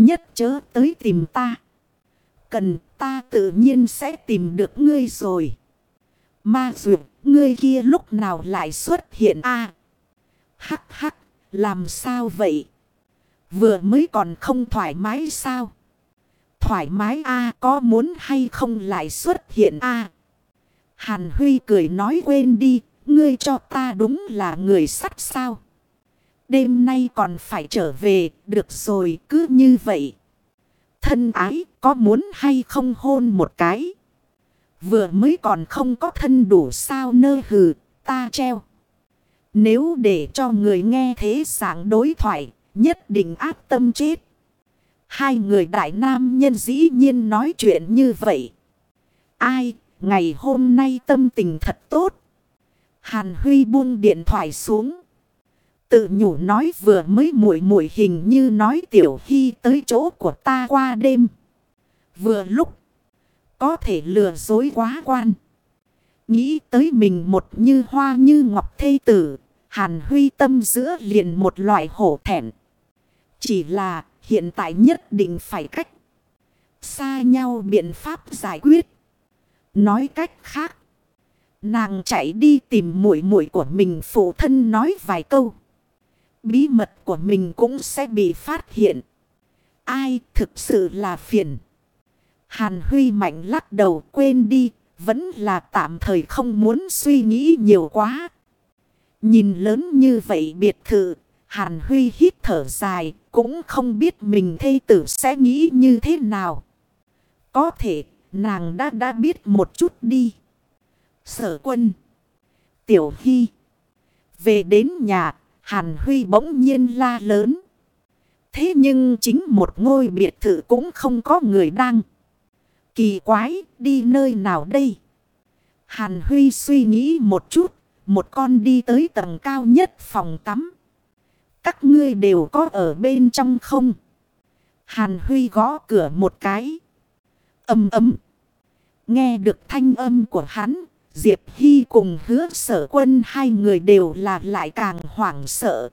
nhất chớ tới tìm ta. Cần ta tự nhiên sẽ tìm được ngươi rồi. Ma dược, ngươi kia lúc nào lại xuất hiện a? Hắc hắc, làm sao vậy? Vừa mới còn không thoải mái sao? Thoải mái a, có muốn hay không lại xuất hiện a? Hàn Huy cười nói quên đi, ngươi cho ta đúng là người sắt sao? Đêm nay còn phải trở về, được rồi cứ như vậy. Thân ái, có muốn hay không hôn một cái? Vừa mới còn không có thân đủ sao nơ hừ, ta treo. Nếu để cho người nghe thế sáng đối thoại, nhất định ác tâm chết. Hai người đại nam nhân dĩ nhiên nói chuyện như vậy. Ai, ngày hôm nay tâm tình thật tốt. Hàn Huy buông điện thoại xuống. Tự nhủ nói vừa mới muội muội hình như nói Tiểu Hy tới chỗ của ta qua đêm. Vừa lúc có thể lừa dối quá quan. Nghĩ tới mình một như hoa như ngọc thê tử. Hàn Huy tâm giữa liền một loại hổ thẹn. Chỉ là hiện tại nhất định phải cách xa nhau biện pháp giải quyết. Nói cách khác, nàng chạy đi tìm muội muội của mình phụ thân nói vài câu. Bí mật của mình cũng sẽ bị phát hiện. Ai thực sự là phiền. Hàn Huy mạnh lắc đầu quên đi. Vẫn là tạm thời không muốn suy nghĩ nhiều quá. Nhìn lớn như vậy biệt thự. Hàn Huy hít thở dài. Cũng không biết mình thê tử sẽ nghĩ như thế nào. Có thể nàng đã biết một chút đi. Sở Quân, Tiểu Hy. Về đến nhà. Hàn Huy bỗng nhiên la lớn. Thế nhưng chính một ngôi biệt thự cũng không có người đang. Kỳ quái, đi nơi nào đây? Hàn Huy suy nghĩ một chút. Một con đi tới tầng cao nhất phòng tắm. Các ngươi đều có ở bên trong không? Hàn Huy gõ cửa một cái. Ầm ầm. Nghe được thanh âm của hắn. Diệp Hy cùng Hứa Sở Quân hai người đều là lại càng hoảng sợ.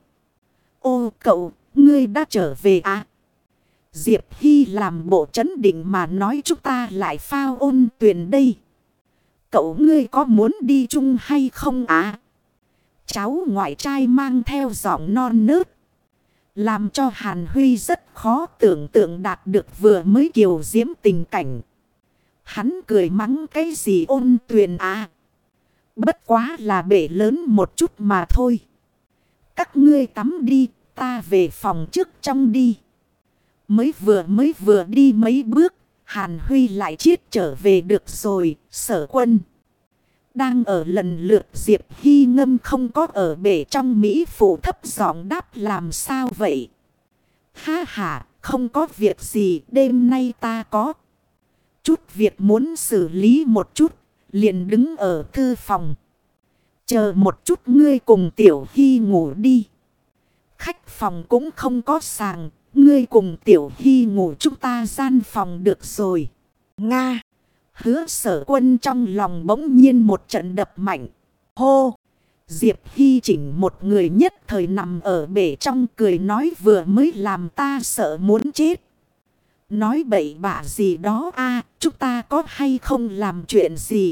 Ô cậu, ngươi đã trở về à? Diệp Hy làm bộ trấn định mà nói chúng ta lại phao ôn tuyền đây. Cậu ngươi có muốn đi chung hay không à? Cháu ngoại trai mang theo giọng non nớt. Làm cho Hàn Huy rất khó tưởng tượng đạt được vừa mới kiều diễm tình cảnh. Hắn cười mắng cái gì ôn tuyền à? Bất quá là bể lớn một chút mà thôi. Các ngươi tắm đi, ta về phòng trước trong đi. Mới vừa đi mấy bước, Hàn Huy lại chiết trở về được rồi, Sở Quân. Đang ở lần lượt Diệp Hy Ngâm không có ở bể trong Mỹ phụ thấp giọng đáp làm sao vậy? Ha ha, không có việc gì, đêm nay ta có chút việc muốn xử lý một chút, liền đứng ở thư phòng. Chờ một chút ngươi cùng Tiểu Hy ngủ đi. Khách phòng cũng không có sàng, ngươi cùng Tiểu Hy ngủ chúng ta gian phòng được rồi. Nga. Hứa Sở Quân trong lòng bỗng nhiên một trận đập mạnh. Hô. Diệp Hy chỉnh một người nhất thời nằm ở bể trong cười nói vừa mới làm ta sợ muốn chết. Nói bậy bạ gì đó a, chúng ta có hay không làm chuyện gì.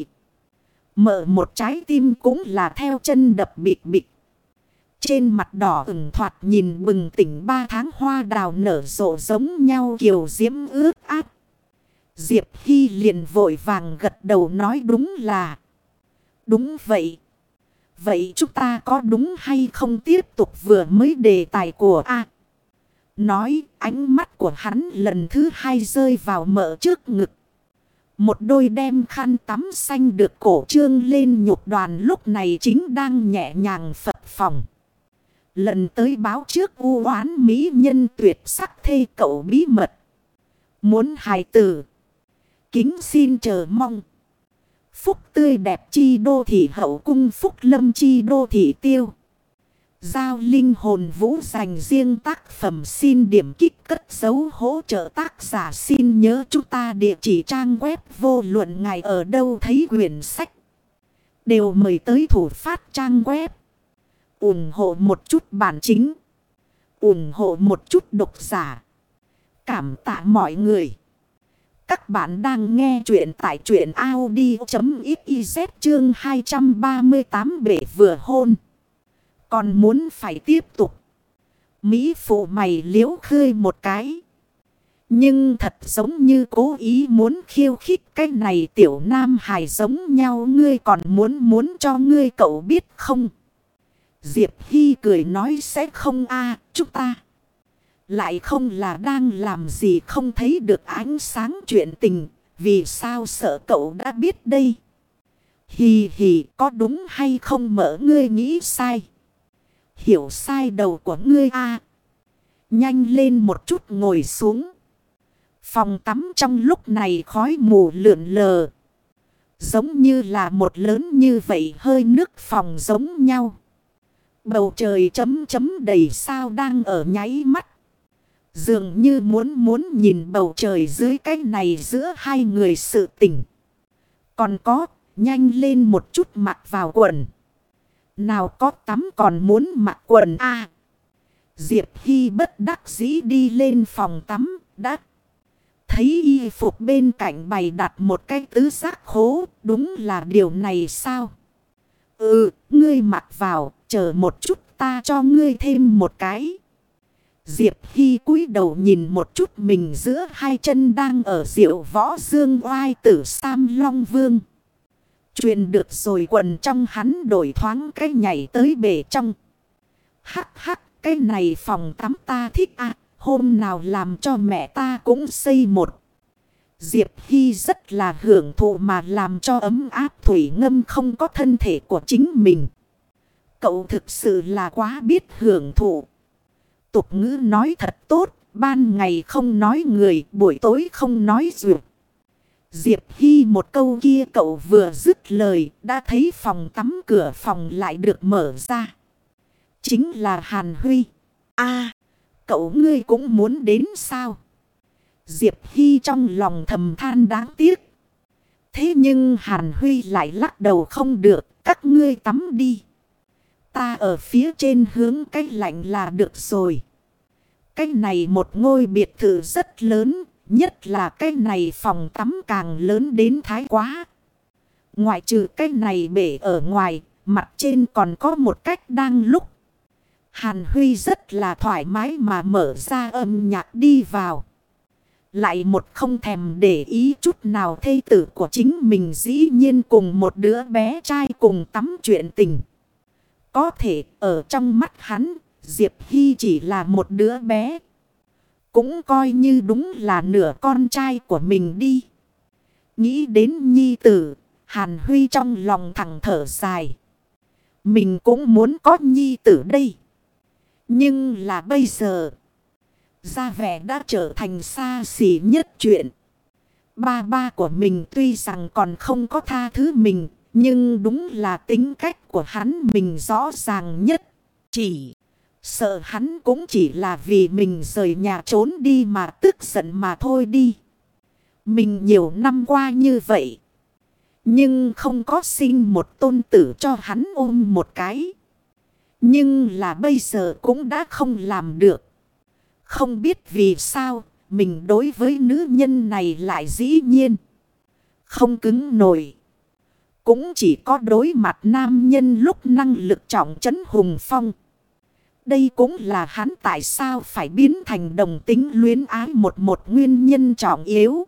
Mở một trái tim cũng là theo chân đập bịch bịch. Trên mặt đỏ ửng thoạt nhìn bừng tỉnh 3 tháng hoa đào nở rộ giống nhau kiều diễm ướt át. Diệp Hy liền vội vàng gật đầu nói đúng là. Đúng vậy. Vậy chúng ta có đúng hay không tiếp tục vừa mới đề tài của A. Nói ánh mắt của hắn lần thứ hai rơi vào mỡ trước ngực. Một đôi đem khăn tắm xanh được cổ trương lên nhục đoàn lúc này chính đang nhẹ nhàng phập phồng. Lần tới báo trước u oán mỹ nhân tuyệt sắc thê cậu bí mật. Muốn hài tử. Kính xin chờ mong. Phúc tươi đẹp chi đô thị hậu cung phúc lâm chi đô thị tiêu. Giao linh hồn vũ dành riêng tác phẩm xin điểm kích cất dấu hỗ trợ tác giả xin nhớ chúng ta địa chỉ trang web vô luận ngài ở đâu thấy quyển sách. Đều mời tới thủ phát trang web. ủng hộ một chút bản chính. ủng hộ một chút độc giả. Cảm tạ mọi người. Các bạn đang nghe chuyện tại truyện audio.xyz chương 238 bể vừa hôn. Còn muốn phải tiếp tục. Mỹ phụ mày liếu khơi một cái. Nhưng thật giống như cố ý muốn khiêu khích cái này tiểu nam hài giống nhau. Ngươi còn muốn cho ngươi cậu biết không? Diệp Hy cười nói sẽ không chúng ta. Lại không là đang làm gì không thấy được ánh sáng chuyện tình. Vì sao sợ cậu đã biết đây? Hì hì, có đúng hay không mỡ ngươi nghĩ sai? Hiểu sai đầu của ngươi Nhanh lên một chút ngồi xuống. Phòng tắm trong lúc này khói mù lượn lờ. Giống như là một lớn như vậy hơi nước phòng giống nhau. Bầu trời chấm chấm đầy sao đang ở nháy mắt. Dường như muốn nhìn bầu trời dưới cái này giữa hai người sự tình. Còn có, nhanh lên một chút mặc vào quần. Nào có tắm còn muốn mặc quần Diệp Hy bất đắc dĩ đi lên phòng tắm, đã thấy y phục bên cạnh bày đặt một cái tứ giác khố, đúng là điều này sao? Ngươi mặc vào, chờ một chút ta cho ngươi thêm một cái. Diệp Hy cúi đầu nhìn một chút mình giữa hai chân đang ở diệu võ dương oai tử Sam Long Vương. Chuyện được rồi quần trong hắn đổi thoáng cái nhảy tới bể trong. Hắc, cái này phòng tắm ta thích hôm nào làm cho mẹ ta cũng xây một. Diệp Hy rất là hưởng thụ mà làm cho ấm áp thủy ngâm không có thân thể của chính mình. Cậu thực sự là quá biết hưởng thụ. Tục ngữ nói thật tốt, ban ngày không nói người, buổi tối không nói duyệt. Diệp Hy một câu kia cậu vừa dứt lời, đã thấy phòng tắm cửa phòng lại được mở ra. Chính là Hàn Huy. Cậu ngươi cũng muốn đến sao? Diệp Hy trong lòng thầm than đáng tiếc. Thế nhưng Hàn Huy lại lắc đầu không được, các ngươi tắm đi. Ta ở phía trên hướng cái lạnh là được rồi. Cái này một ngôi biệt thự rất lớn, nhất là cái này phòng tắm càng lớn đến thái quá. Ngoại trừ cái này bể ở ngoài, mặt trên còn có một cách đang lúc. Hàn Huy rất là thoải mái mà mở ra âm nhạc đi vào. Lại một không thèm để ý chút nào thê tử của chính mình dĩ nhiên cùng một đứa bé trai cùng tắm chuyện tình. Có thể ở trong mắt hắn, Diệp Hy chỉ là một đứa bé. Cũng coi như đúng là nửa con trai của mình đi. Nghĩ đến nhi tử, Hàn Huy trong lòng thẳng thở dài. Mình cũng muốn có nhi tử đây. Nhưng là bây giờ, ra vẻ đã trở thành xa xỉ nhất chuyện. Ba của mình tuy rằng còn không có tha thứ mình, nhưng đúng là tính cách của hắn mình rõ ràng nhất. Chỉ sợ hắn cũng chỉ là vì mình rời nhà trốn đi mà tức giận mà thôi đi. Mình nhiều năm qua như vậy, nhưng không có sinh một tôn tử cho hắn ôm một cái. Nhưng là bây giờ cũng đã không làm được. Không biết vì sao mình đối với nữ nhân này lại dĩ nhiên không cứng nổi. Cũng chỉ có đối mặt nam nhân lúc năng lực trọng trấn hùng phong. Đây cũng là hắn tại sao phải biến thành đồng tính luyến ái một nguyên nhân trọng yếu.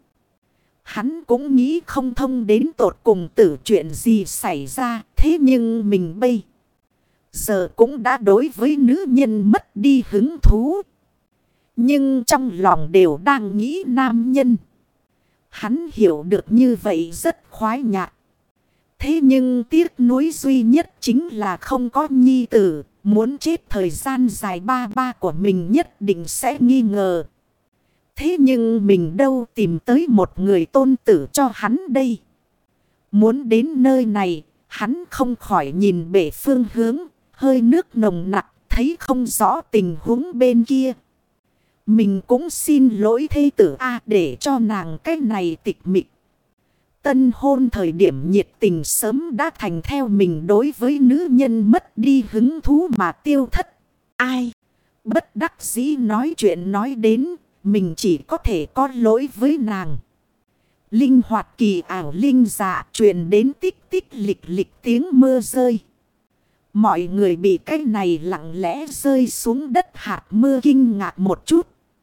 Hắn cũng nghĩ không thông đến tột cùng tử chuyện gì xảy ra. Thế nhưng mình bây giờ cũng đã đối với nữ nhân mất đi hứng thú. Nhưng trong lòng đều đang nghĩ nam nhân. Hắn hiểu được như vậy rất khoái nhạc. Thế nhưng tiếc nuối duy nhất chính là không có nhi tử. Muốn chết thời gian dài ba của mình nhất định sẽ nghi ngờ. Thế nhưng mình đâu tìm tới một người tôn tử cho hắn đây. Muốn đến nơi này, hắn không khỏi nhìn bể phương hướng, hơi nước nồng nặc, thấy không rõ tình huống bên kia. Mình cũng xin lỗi thê tử để cho nàng cái này tịch mịch. Tân hôn thời điểm nhiệt tình sớm đã thành theo mình đối với nữ nhân mất đi hứng thú mà tiêu thất. Ai? Bất đắc dĩ nói chuyện nói đến, mình chỉ có thể có lỗi với nàng. Linh hoạt kỳ ảo linh dạ truyền đến tích tích lịch lịch tiếng mưa rơi. Mọi người bị cái này lặng lẽ rơi xuống đất hạt mưa kinh ngạc một chút.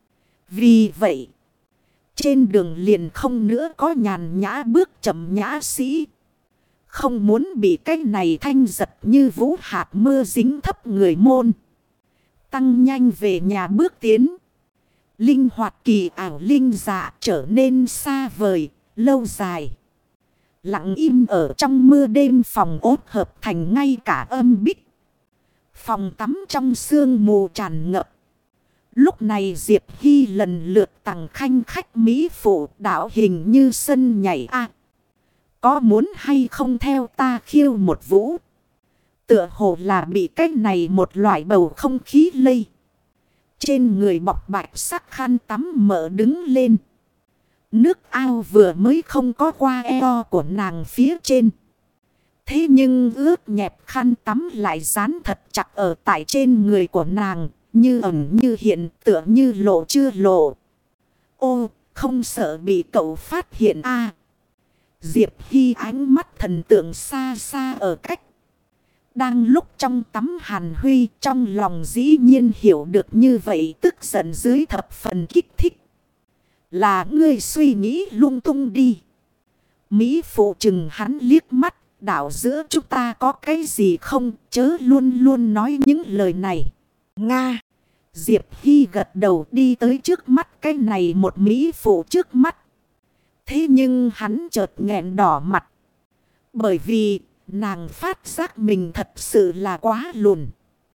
Vì vậy, trên đường liền không nữa có nhàn nhã bước chậm nhã sĩ. Không muốn bị cái này thanh giật như vũ hạt mưa dính thấp người môn. Tăng nhanh về nhà bước tiến. Linh hoạt kỳ ảo linh dạ trở nên xa vời, lâu dài. Lặng im ở trong mưa đêm phòng ốt hợp thành ngay cả âm bích. Phòng tắm trong sương mù tràn ngập. Lúc này Diệp Hy lần lượt tặng khanh khách mỹ phụ đạo hình như sân nhảy a. Có muốn hay không theo ta khiêu một vũ? Tựa hồ là bị cái này một loại bầu không khí lây. Trên người bọc bạch sắc khăn tắm mở đứng lên. Nước ao vừa mới không có qua eo của nàng phía trên. Thế nhưng ướt nhẹp khăn tắm lại dán thật chặt ở tại trên người của nàng. Như ẩn như hiện tựa như lộ chưa lộ. Ô, không sợ bị cậu phát hiện a. Diệp Hy ánh mắt thần tượng xa xa ở cách. Đang lúc trong tắm Hàn Huy trong lòng dĩ nhiên hiểu được như vậy tức giận dưới thập phần kích thích. Là ngươi suy nghĩ lung tung đi. Mỹ phụ chừng hắn liếc mắt, đảo giữa chúng ta có cái gì không, chớ luôn luôn nói những lời này. Nga. Diệp Hy gật đầu đi tới trước mắt cái này một Mỹ phụ trước mắt. Thế nhưng hắn chợt nghẹn đỏ mặt. Bởi vì nàng phát giác mình thật sự là quá lùn.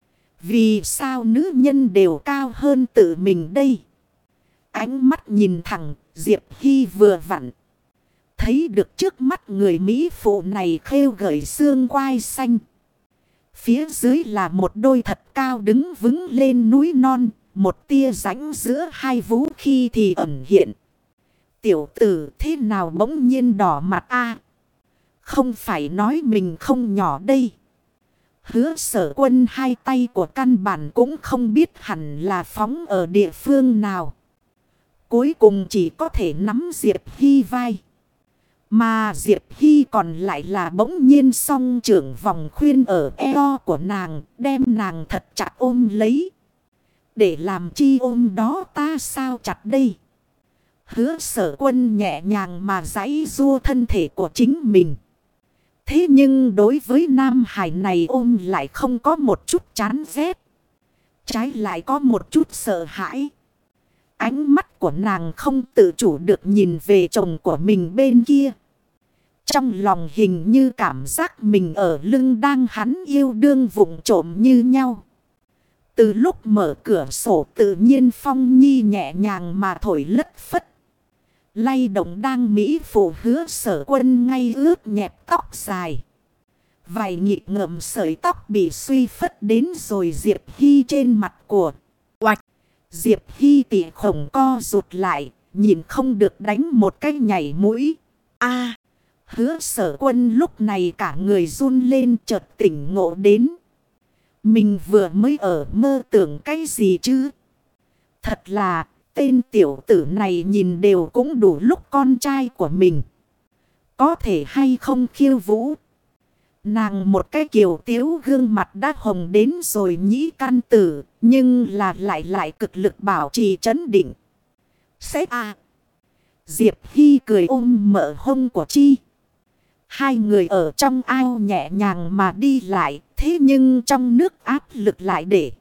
Vì sao nữ nhân đều cao hơn tự mình đây? Ánh mắt nhìn thẳng, Diệp Hy vừa vặn. Thấy được trước mắt người Mỹ phụ này khêu gợi xương quai xanh. Phía dưới là một đôi thật cao đứng vững lên núi non. Một tia rãnh giữa hai vú khi thì ẩn hiện. Tiểu tử thế nào bỗng nhiên đỏ mặt a? Không phải nói mình không nhỏ đây. Hứa Sở Quân hai tay của căn bản cũng không biết hẳn là phóng ở địa phương nào. Cuối cùng chỉ có thể nắm Diệp Hy vai. Mà Diệp Hy còn lại là bỗng nhiên song trưởng vòng khuyên ở eo của nàng, đem nàng thật chặt ôm lấy. Để làm chi ôm đó ta sao chặt đây? Hứa Sở Quân nhẹ nhàng mà giãy giụa thân thể của chính mình. Thế nhưng đối với nam hải này ôm lại không có một chút chán ghét. Trái lại có một chút sợ hãi. Ánh mắt của nàng không tự chủ được nhìn về chồng của mình bên kia. Trong lòng hình như cảm giác mình ở lưng đang hắn yêu đương vụng trộm như nhau. Từ lúc mở cửa sổ tự nhiên phong nhi nhẹ nhàng mà thổi lất phất. Lay động đang Mỹ phụ Hứa Sở Quân ngay ướt nhẹp tóc dài. Vài nhịp ngậm sợi tóc bị suy phất đến rồi Diệp Hy trên mặt của. Oạch! Diệp Hy tỉ khổng co rụt lại, nhìn không được đánh một cái nhảy mũi. A! Hứa Sở Quân lúc này cả người run lên chợt tỉnh ngộ đến. Mình vừa mới ở mơ tưởng cái gì chứ? Thật là tên tiểu tử này nhìn đều cũng đủ lúc con trai của mình. Có thể hay không khiêu vũ? Nàng một cái kiều tiếu gương mặt đã hồng đến rồi nhĩ căn tử. Nhưng là lại cực lực bảo trì trấn định. Sẽ à! Diệp Hy cười ôm mỡ hông của Chi. Hai người ở trong ao nhẹ nhàng mà đi lại. Thế nhưng trong nước áp lực lại để